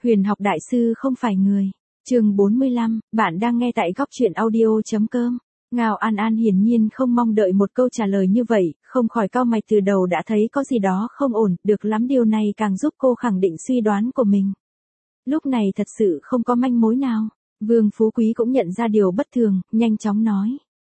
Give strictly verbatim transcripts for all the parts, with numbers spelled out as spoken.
Huyền học đại sư không phải người. Chương bốn mươi lăm, bạn đang nghe tại góc truyện audio.com. Ngao An An hiển nhiên không mong đợi một câu trả lời như vậy, không khỏi cau mày, từ đầu đã thấy có gì đó không ổn, được lắm điều này càng giúp cô khẳng định suy đoán của mình. Lúc này thật sự không có manh mối nào. Vương Phú Quý cũng nhận ra điều bất thường, nhanh chóng nói.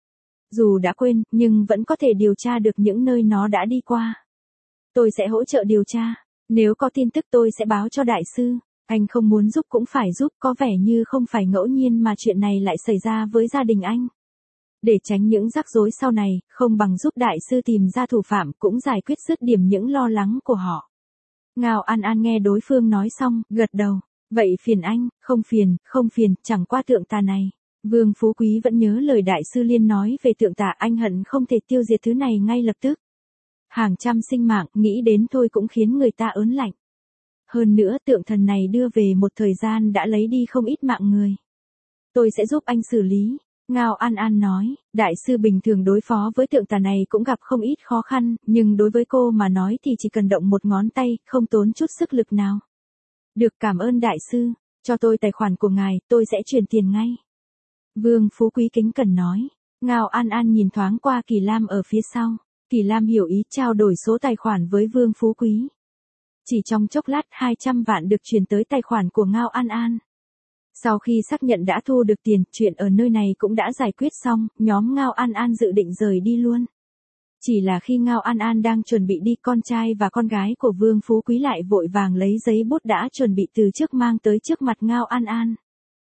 Dù đã quên, nhưng vẫn có thể điều tra được những nơi nó đã đi qua. Tôi sẽ hỗ trợ điều tra. Nếu có tin tức tôi sẽ báo cho đại sư. Anh không muốn giúp cũng phải giúp, có vẻ như không phải ngẫu nhiên mà chuyện này lại xảy ra với gia đình anh. Để tránh những rắc rối sau này, không bằng giúp đại sư tìm ra thủ phạm cũng giải quyết dứt điểm những lo lắng của họ. Ngao An An nghe đối phương nói xong, gật đầu. Vậy phiền anh, không phiền, không phiền, chẳng qua tượng tà này. Vương Phú Quý vẫn nhớ lời đại sư Liên nói về tượng tà, anh hận không thể tiêu diệt thứ này ngay lập tức. Hàng trăm sinh mạng, nghĩ đến thôi cũng khiến người ta ớn lạnh. Hơn nữa tượng thần này đưa về một thời gian đã lấy đi không ít mạng người. Tôi sẽ giúp anh xử lý. Ngao An An nói, đại sư bình thường đối phó với tượng tà này cũng gặp không ít khó khăn, nhưng đối với cô mà nói thì chỉ cần động một ngón tay, không tốn chút sức lực nào. Được, cảm ơn đại sư, cho tôi tài khoản của ngài, tôi sẽ chuyển tiền ngay. Vương Phú Quý kính cẩn nói. Ngao An An nhìn thoáng qua Kỳ Lam ở phía sau. Kỳ Lam hiểu ý trao đổi số tài khoản với Vương Phú Quý. Chỉ trong chốc lát hai trăm vạn được chuyển tới tài khoản của Ngao An An. Sau khi xác nhận đã thu được tiền, chuyện ở nơi này cũng đã giải quyết xong, nhóm Ngao An An dự định rời đi luôn. Chỉ là khi Ngao An An đang chuẩn bị đi, con trai và con gái của Vương Phú Quý lại vội vàng lấy giấy bút đã chuẩn bị từ trước mang tới trước mặt Ngao An An.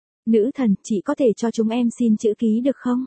Nữ thần, chị có thể cho chúng em xin chữ ký được không?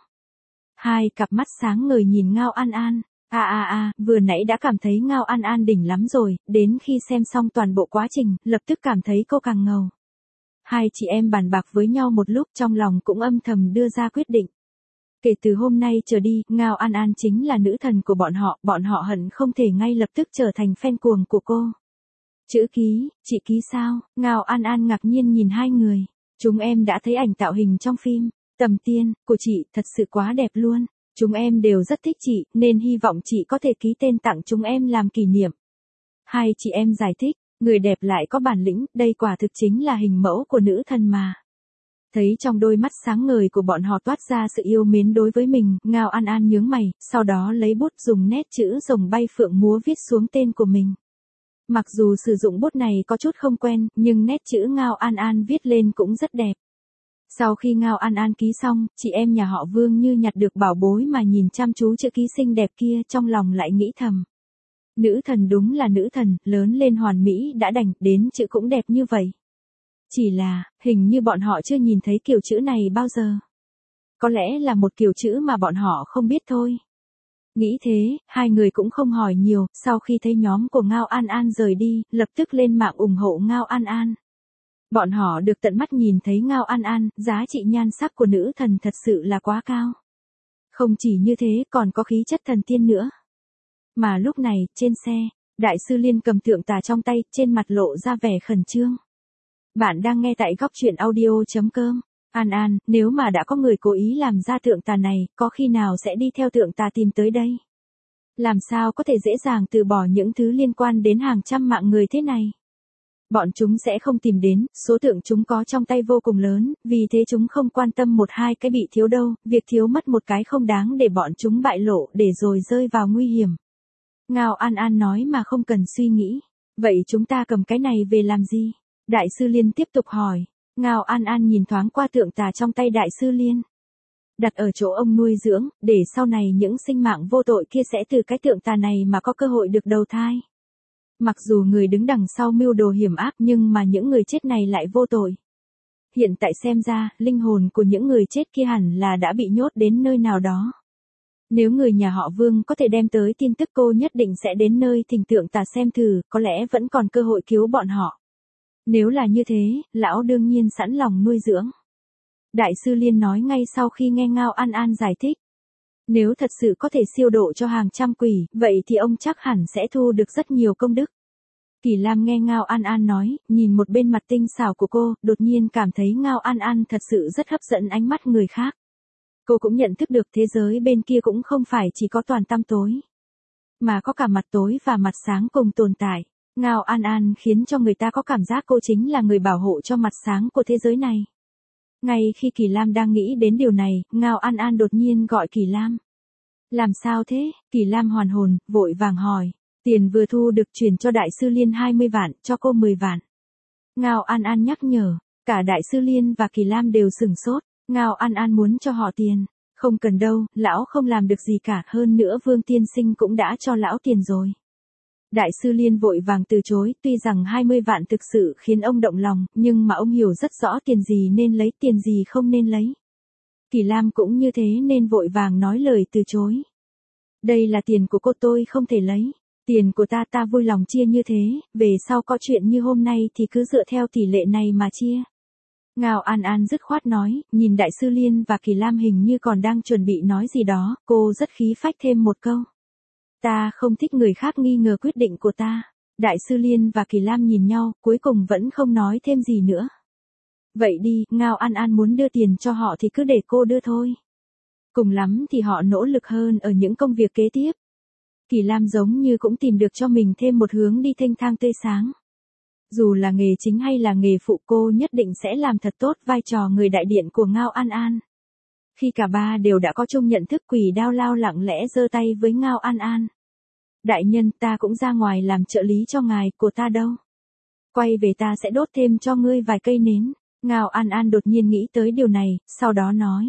Hai cặp mắt sáng ngời nhìn Ngao An An. À à à, vừa nãy đã cảm thấy Ngao An An đỉnh lắm rồi, đến khi xem xong toàn bộ quá trình, lập tức cảm thấy cô càng ngầu. Hai chị em bàn bạc với nhau một lúc, trong lòng cũng âm thầm đưa ra quyết định. Kể từ hôm nay trở đi, Ngao An An chính là nữ thần của bọn họ, bọn họ hận không thể ngay lập tức trở thành fan cuồng của cô. Chữ ký, chị ký sao? Ngao An An ngạc nhiên nhìn hai người. Chúng em đã thấy ảnh tạo hình trong phim, Tầm Tiên, của chị, thật sự quá đẹp luôn. Chúng em đều rất thích chị, nên hy vọng chị có thể ký tên tặng chúng em làm kỷ niệm. Hai chị em giải thích, người đẹp lại có bản lĩnh, đây quả thực chính là hình mẫu của nữ thần mà. Thấy trong đôi mắt sáng ngời của bọn họ toát ra sự yêu mến đối với mình, Ngao An An nhướng mày, sau đó lấy bút dùng nét chữ rồng bay phượng múa viết xuống tên của mình. Mặc dù sử dụng bút này có chút không quen, nhưng nét chữ Ngao An An viết lên cũng rất đẹp. Sau khi Ngao An An ký xong, chị em nhà họ Vương như nhặt được bảo bối mà nhìn chăm chú chữ ký xinh đẹp kia, trong lòng lại nghĩ thầm. Nữ thần đúng là nữ thần, lớn lên hoàn mỹ đã đành, đến chữ cũng đẹp như vậy. Chỉ là, hình như bọn họ chưa nhìn thấy kiểu chữ này bao giờ. Có lẽ là một kiểu chữ mà bọn họ không biết thôi. Nghĩ thế, hai người cũng không hỏi nhiều, sau khi thấy nhóm của Ngao An An rời đi, lập tức lên mạng ủng hộ Ngao An An. Bọn họ được tận mắt nhìn thấy Ngao An An, giá trị nhan sắc của nữ thần thật sự là quá cao. Không chỉ như thế, còn có khí chất thần tiên nữa. Mà lúc này, trên xe, đại sư Liên cầm tượng tà trong tay, trên mặt lộ ra vẻ khẩn trương. Bạn đang nghe tại góc truyện audio.com. An An, nếu mà đã có người cố ý làm ra tượng tà này, có khi nào sẽ đi theo tượng tà tìm tới đây? Làm sao có thể dễ dàng từ bỏ những thứ liên quan đến hàng trăm mạng người thế này? Bọn chúng sẽ không tìm đến, số tượng chúng có trong tay vô cùng lớn, vì thế chúng không quan tâm một hai cái bị thiếu đâu, việc thiếu mất một cái không đáng để bọn chúng bại lộ để rồi rơi vào nguy hiểm. Ngao An An nói mà không cần suy nghĩ. Vậy chúng ta cầm cái này về làm gì? Đại sư Liên tiếp tục hỏi. Ngao An An nhìn thoáng qua tượng tà trong tay đại sư Liên. Đặt ở chỗ ông nuôi dưỡng, để sau này những sinh mạng vô tội kia sẽ từ cái tượng tà này mà có cơ hội được đầu thai. Mặc dù người đứng đằng sau mưu đồ hiểm ác nhưng mà những người chết này lại vô tội. Hiện tại xem ra, linh hồn của những người chết kia hẳn là đã bị nhốt đến nơi nào đó. Nếu người nhà họ Vương có thể đem tới tin tức, cô nhất định sẽ đến nơi thỉnh tượng tà xem thử, có lẽ vẫn còn cơ hội cứu bọn họ. Nếu là như thế, lão đương nhiên sẵn lòng nuôi dưỡng. Đại sư Liên nói ngay sau khi nghe Ngao An An giải thích. Nếu thật sự có thể siêu độ cho hàng trăm quỷ, vậy thì ông chắc hẳn sẽ thu được rất nhiều công đức. Kỳ Lam nghe Ngao An An nói, nhìn một bên mặt tinh xảo của cô, đột nhiên cảm thấy Ngao An An thật sự rất hấp dẫn ánh mắt người khác. Cô cũng nhận thức được thế giới bên kia cũng không phải chỉ có toàn tăm tối, mà có cả mặt tối và mặt sáng cùng tồn tại. Ngao An An khiến cho người ta có cảm giác cô chính là người bảo hộ cho mặt sáng của thế giới này. Ngay khi Kỳ Lam đang nghĩ đến điều này, Ngao An An đột nhiên gọi Kỳ Lam. Làm sao thế? Kỳ Lam hoàn hồn, vội vàng hỏi. Tiền vừa thu được chuyển cho Đại sư Liên hai mươi vạn, cho cô mười vạn. Ngao An An nhắc nhở, cả Đại sư Liên và Kỳ Lam đều sửng sốt. Ngao An An muốn cho họ tiền. Không cần đâu, lão không làm được gì cả, hơn nữa Vương tiên sinh cũng đã cho lão tiền rồi. Đại sư Liên vội vàng từ chối, tuy rằng hai mươi vạn thực sự khiến ông động lòng, nhưng mà ông hiểu rất rõ tiền gì nên lấy, tiền gì không nên lấy. Kỳ Lam cũng như thế nên vội vàng nói lời từ chối. Đây là tiền của cô, tôi không thể lấy. Tiền của ta ta vui lòng chia như thế, về sau có chuyện như hôm nay thì cứ dựa theo tỷ lệ này mà chia. Ngao An An dứt khoát nói, nhìn Đại sư Liên và Kỳ Lam hình như còn đang chuẩn bị nói gì đó, cô rất khí phách thêm một câu. Ta không thích người khác nghi ngờ quyết định của ta. Đại sư Liên và Kỳ Lam nhìn nhau, cuối cùng vẫn không nói thêm gì nữa. Vậy đi, Ngao An An muốn đưa tiền cho họ thì cứ để cô đưa thôi. Cùng lắm thì họ nỗ lực hơn ở những công việc kế tiếp. Kỳ Lam giống như cũng tìm được cho mình thêm một hướng đi thênh thang tươi sáng. Dù là nghề chính hay là nghề phụ, cô nhất định sẽ làm thật tốt vai trò người đại diện của Ngao An An. Khi cả ba đều đã có chung nhận thức, Quỷ Đao Lao lặng lẽ giơ tay với Ngao An An. Đại nhân, ta cũng ra ngoài làm trợ lý cho ngài, của ta đâu. Quay về ta sẽ đốt thêm cho ngươi vài cây nến. Ngao An An đột nhiên nghĩ tới điều này, sau đó nói.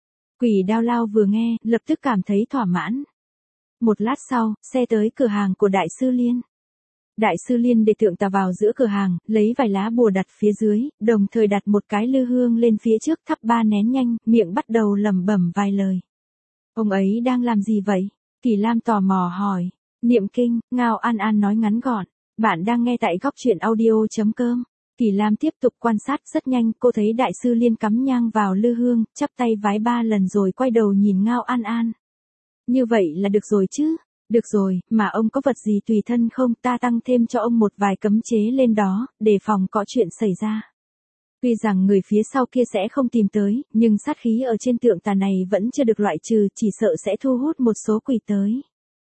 Quỷ Đao Lao vừa nghe, lập tức cảm thấy thỏa mãn. Một lát sau, xe tới cửa hàng của Đại sư Liên. Đại sư Liên để tượng tà vào giữa cửa hàng, lấy vài lá bùa đặt phía dưới, đồng thời đặt một cái lư hương lên phía trước, thắp ba nén nhanh, miệng bắt đầu lẩm bẩm vài lời. Ông ấy đang làm gì vậy? Kỳ Lam tò mò hỏi. Niệm kinh. Ngao An An nói ngắn gọn. Bạn đang nghe tại góc truyện audio chấm com. Kỳ Lam tiếp tục quan sát, rất nhanh cô thấy Đại sư Liên cắm nhang vào lư hương, chắp tay vái ba lần rồi quay đầu nhìn Ngao An An. Như vậy là được rồi chứ? Được rồi, mà ông có vật gì tùy thân không? Ta tăng thêm cho ông một vài cấm chế lên đó, để phòng có chuyện xảy ra. Tuy rằng người phía sau kia sẽ không tìm tới, nhưng sát khí ở trên tượng tà này vẫn chưa được loại trừ, chỉ sợ sẽ thu hút một số quỷ tới.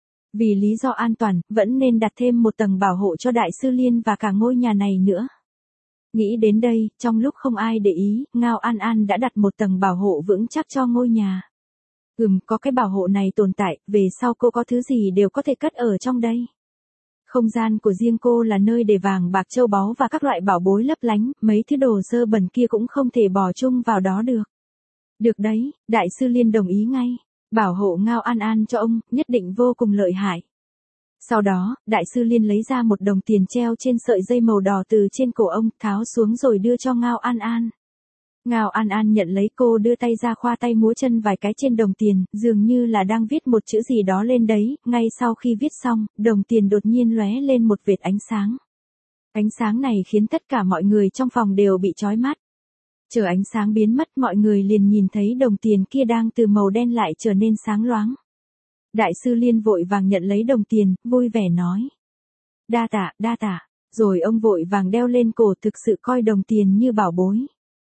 Vì lý do an toàn, vẫn nên đặt thêm một tầng bảo hộ cho Đại sư Liên và cả ngôi nhà này nữa. Nghĩ đến đây, trong lúc không ai để ý, Ngao An An đã đặt một tầng bảo hộ vững chắc cho ngôi nhà. Ừm, có cái bảo hộ này tồn tại, về sau cô có thứ gì đều có thể cất ở trong đây. Không gian của riêng cô là nơi để vàng bạc châu báu và các loại bảo bối lấp lánh, mấy thứ đồ dơ bẩn kia cũng không thể bỏ chung vào đó được. Được đấy, Đại sư Liên đồng ý ngay. Bảo hộ Ngao An An cho ông, nhất định vô cùng lợi hại. Sau đó, Đại sư Liên lấy ra một đồng tiền treo trên sợi dây màu đỏ từ trên cổ ông, tháo xuống rồi đưa cho Ngao An An. Ngao An An nhận lấy, cô đưa tay ra khoa tay múa chân vài cái trên đồng tiền, dường như là đang viết một chữ gì đó lên đấy, ngay sau khi viết xong, đồng tiền đột nhiên lóe lên một vệt ánh sáng. Ánh sáng này khiến tất cả mọi người trong phòng đều bị chói mắt. Chờ ánh sáng biến mất, mọi người liền nhìn thấy đồng tiền kia đang từ màu đen lại trở nên sáng loáng. Đại sư Liên vội vàng nhận lấy đồng tiền, vui vẻ nói. Đa tạ, đa tạ. Rồi ông vội vàng đeo lên cổ, thực sự coi đồng tiền như bảo bối.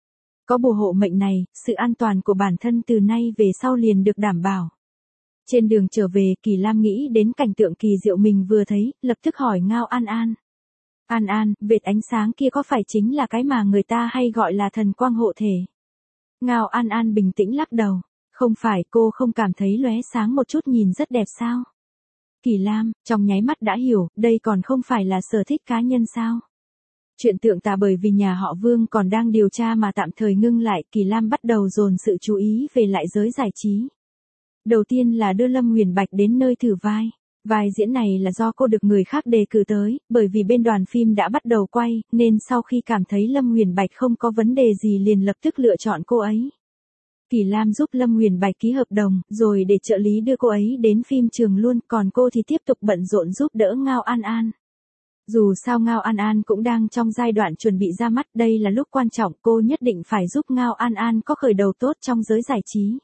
Có bùa hộ mệnh này, sự an toàn của bản thân từ nay về sau liền được đảm bảo. Trên đường trở về, Kỳ Lam nghĩ đến cảnh tượng kỳ diệu mình vừa thấy, lập tức hỏi Ngao An An. An An, vệt ánh sáng kia có phải chính là cái mà người ta hay gọi là thần quang hộ thể? Ngao An An bình tĩnh lắc đầu. Không phải, cô không cảm thấy lóe sáng một chút nhìn rất đẹp sao? Kỳ Lam, trong nháy mắt đã hiểu, đây còn không phải là sở thích cá nhân sao? Chuyện tượng tà bởi vì nhà họ Vương còn đang điều tra mà tạm thời ngưng lại, Kỳ Lam bắt đầu dồn sự chú ý về lại giới giải trí. Đầu tiên là đưa Lâm Huyền Bạch đến nơi thử vai. Vai diễn này là do cô được người khác đề cử tới, bởi vì bên đoàn phim đã bắt đầu quay, nên sau khi cảm thấy Lâm Huyền Bạch không có vấn đề gì liền lập tức lựa chọn cô ấy. Kỳ Lam giúp Lâm Huyền Bạch ký hợp đồng, rồi để trợ lý đưa cô ấy đến phim trường luôn, còn cô thì tiếp tục bận rộn giúp đỡ Ngao An An. Dù sao Ngao An An cũng đang trong giai đoạn chuẩn bị ra mắt, đây là lúc quan trọng, cô nhất định phải giúp Ngao An An có khởi đầu tốt trong giới giải trí.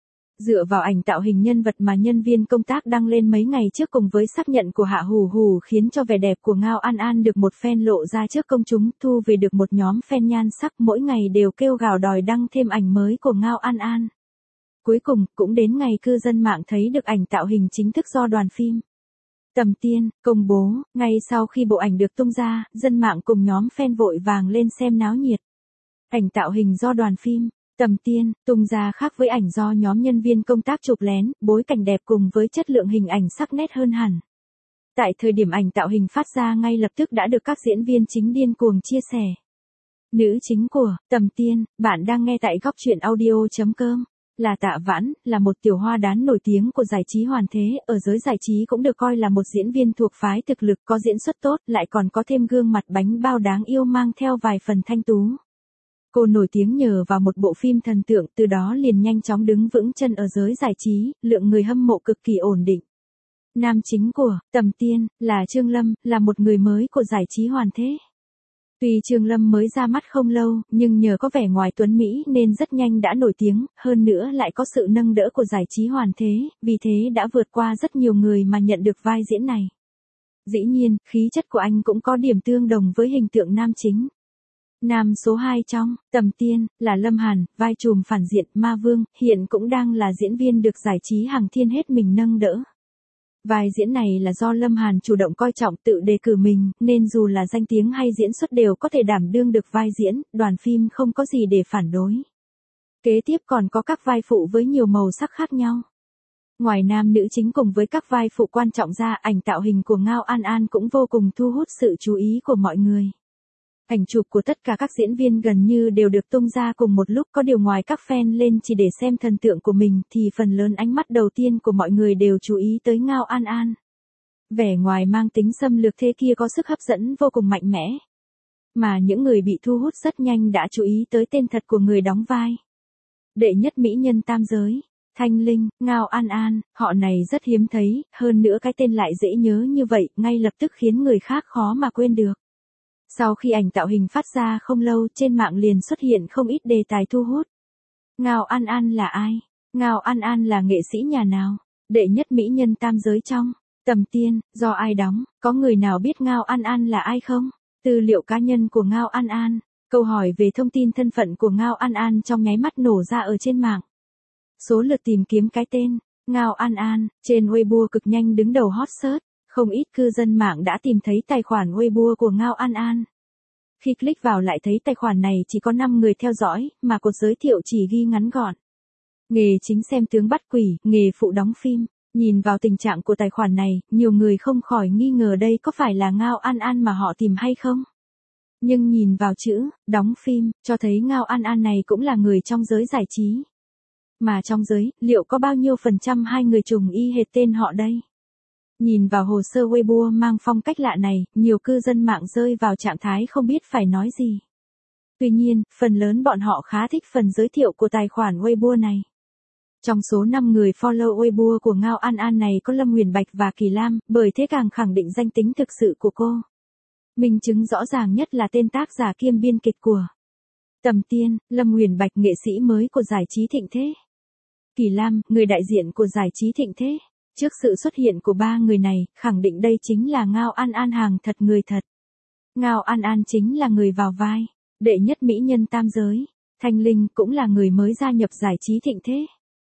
Dựa vào ảnh tạo hình nhân vật mà nhân viên công tác đăng lên mấy ngày trước cùng với xác nhận của Hạ Hù Hù khiến cho vẻ đẹp của Ngao An An được một phen lộ ra trước công chúng, thu về được một nhóm fan nhan sắc, mỗi ngày đều kêu gào đòi đăng thêm ảnh mới của Ngao An An. Cuối cùng, cũng đến ngày cư dân mạng thấy được ảnh tạo hình chính thức do đoàn phim Tầm Tiên, công bố, ngay sau khi bộ ảnh được tung ra, dân mạng cùng nhóm fan vội vàng lên xem náo nhiệt. Ảnh tạo hình do đoàn phim Tầm Tiên tung ra khác với ảnh do nhóm nhân viên công tác chụp lén, bối cảnh đẹp cùng với chất lượng hình ảnh sắc nét hơn hẳn. Tại thời điểm ảnh tạo hình phát ra ngay lập tức đã được các diễn viên chính điên cuồng chia sẻ. Nữ chính của Tầm Tiên, bạn đang nghe tại góc truyện audio chấm com, là Tạ Vãn, là một tiểu hoa đán nổi tiếng của giải trí hoàn thế, ở giới giải trí cũng được coi là một diễn viên thuộc phái thực lực, có diễn xuất tốt, lại còn có thêm gương mặt bánh bao đáng yêu mang theo vài phần thanh tú. Cô nổi tiếng nhờ vào một bộ phim thần tượng, từ đó liền nhanh chóng đứng vững chân ở giới giải trí, lượng người hâm mộ cực kỳ ổn định. Nam chính của Tầm Tiên là Trương Lâm, là một người mới của giải trí hoàn thế. Tuy Trương Lâm mới ra mắt không lâu, nhưng nhờ có vẻ ngoài tuấn Mỹ nên rất nhanh đã nổi tiếng, hơn nữa lại có sự nâng đỡ của giải trí hoàn thế, vì thế đã vượt qua rất nhiều người mà nhận được vai diễn này. Dĩ nhiên, khí chất của anh cũng có điểm tương đồng với hình tượng nam chính. Nam số hai trong Tầm Tiên là Lâm Hàn, vai trùm phản diện Ma Vương, hiện cũng đang là diễn viên được giải trí hàng thiên hết mình nâng đỡ. Vai diễn này là do Lâm Hàn chủ động coi trọng tự đề cử mình, nên dù là danh tiếng hay diễn xuất đều có thể đảm đương được vai diễn, đoàn phim không có gì để phản đối. Kế tiếp còn có các vai phụ với nhiều màu sắc khác nhau. Ngoài nam nữ chính cùng với các vai phụ quan trọng ra, ảnh tạo hình của Ngao An An cũng vô cùng thu hút sự chú ý của mọi người. Ảnh chụp của tất cả các diễn viên gần như đều được tung ra cùng một lúc, có điều ngoài các fan lên chỉ để xem thần tượng của mình thì phần lớn ánh mắt đầu tiên của mọi người đều chú ý tới Ngao An An. Vẻ ngoài mang tính xâm lược thế kia có sức hấp dẫn vô cùng mạnh mẽ. Mà những người bị thu hút rất nhanh đã chú ý tới tên thật của người đóng vai. Đệ nhất mỹ nhân tam giới, Thanh Linh, Ngao An An, họ này rất hiếm thấy, hơn nữa cái tên lại dễ nhớ như vậy, ngay lập tức khiến người khác khó mà quên được. Sau khi ảnh tạo hình phát ra không lâu, trên mạng liền xuất hiện không ít đề tài thu hút. Ngao An An là ai? Ngao An An là nghệ sĩ nhà nào? Đệ nhất mỹ nhân tam giới trong Tầm Tiên, do ai đóng? Có người nào biết Ngao An An là ai không? Tư liệu cá nhân của Ngao An An. Câu hỏi về thông tin thân phận của Ngao An An trong nháy mắt nổ ra ở trên mạng. Số lượt tìm kiếm cái tên Ngao An An trên Weibo cực nhanh đứng đầu hot search. Không ít cư dân mạng đã tìm thấy tài khoản Weibo của Ngao An An. Khi click vào lại thấy tài khoản này chỉ có năm người theo dõi, mà cột giới thiệu chỉ ghi ngắn gọn. Nghề chính xem tướng bắt quỷ, nghề phụ đóng phim. Nhìn vào tình trạng của tài khoản này, nhiều người không khỏi nghi ngờ đây có phải là Ngao An An mà họ tìm hay không. Nhưng nhìn vào chữ, đóng phim, cho thấy Ngao An An này cũng là người trong giới giải trí. Mà trong giới, liệu có bao nhiêu phần trăm hai người trùng y hệt tên họ đây? Nhìn vào hồ sơ Weibo mang phong cách lạ này, nhiều cư dân mạng rơi vào trạng thái không biết phải nói gì. Tuy nhiên, phần lớn bọn họ khá thích phần giới thiệu của tài khoản Weibo này. Trong số năm người follow Weibo của Ngao An An này có Lâm Huyền Bạch và Kỳ Lam, bởi thế càng khẳng định danh tính thực sự của cô. Minh chứng rõ ràng nhất là tên tác giả kiêm biên kịch của Tầm Tiên, Lâm Huyền Bạch nghệ sĩ mới của giải trí thịnh thế. Kỳ Lam, người đại diện của giải trí thịnh thế. Trước sự xuất hiện của ba người này, khẳng định đây chính là Ngao An An hàng thật người thật. Ngao An An chính là người vào vai đệ nhất mỹ nhân tam giới. Thanh Linh cũng là người mới gia nhập giải trí thịnh thế.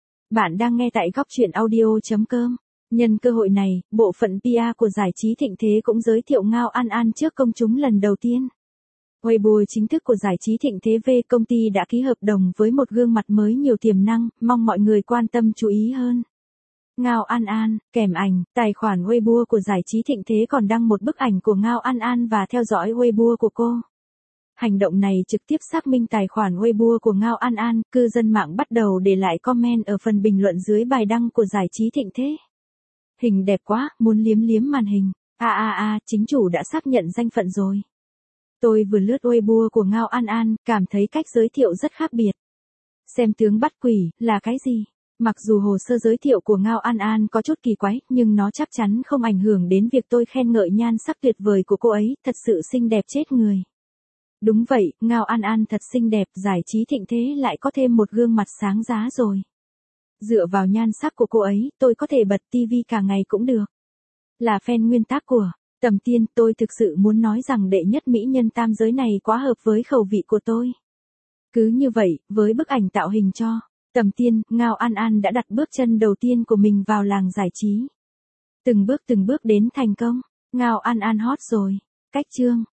Bạn đang nghe tại góc truyện audio chấm com. Nhân cơ hội này, bộ phận pê e của giải trí thịnh thế cũng giới thiệu Ngao An An trước công chúng lần đầu tiên. Weibo chính thức của giải trí thịnh thế về công ty đã ký hợp đồng với một gương mặt mới nhiều tiềm năng, mong mọi người quan tâm chú ý hơn. Ngao An An, kèm ảnh, tài khoản Weibo của giải trí thịnh thế còn đăng một bức ảnh của Ngao An An và theo dõi Weibo của cô. Hành động này trực tiếp xác minh tài khoản Weibo của Ngao An An, cư dân mạng bắt đầu để lại comment ở phần bình luận dưới bài đăng của giải trí thịnh thế. Hình đẹp quá, muốn liếm liếm màn hình. A a a, chính chủ đã xác nhận danh phận rồi. Tôi vừa lướt Weibo của Ngao An An, cảm thấy cách giới thiệu rất khác biệt. Xem tướng bắt quỷ, là cái gì? Mặc dù hồ sơ giới thiệu của Ngao An An có chút kỳ quái, nhưng nó chắc chắn không ảnh hưởng đến việc tôi khen ngợi nhan sắc tuyệt vời của cô ấy, thật sự xinh đẹp chết người. Đúng vậy, Ngao An An thật xinh đẹp, giải trí thịnh thế lại có thêm một gương mặt sáng giá rồi. Dựa vào nhan sắc của cô ấy, tôi có thể bật tivi cả ngày cũng được. Là fan nguyên tác của Tầm Tiên, tôi thực sự muốn nói rằng đệ nhất mỹ nhân tam giới này quá hợp với khẩu vị của tôi. Cứ như vậy, với bức ảnh tạo hình cho Tầm Tiên, Ngao An An đã đặt bước chân đầu tiên của mình vào làng giải trí. Từng bước từng bước đến thành công. Ngao An An hot rồi. Cách chương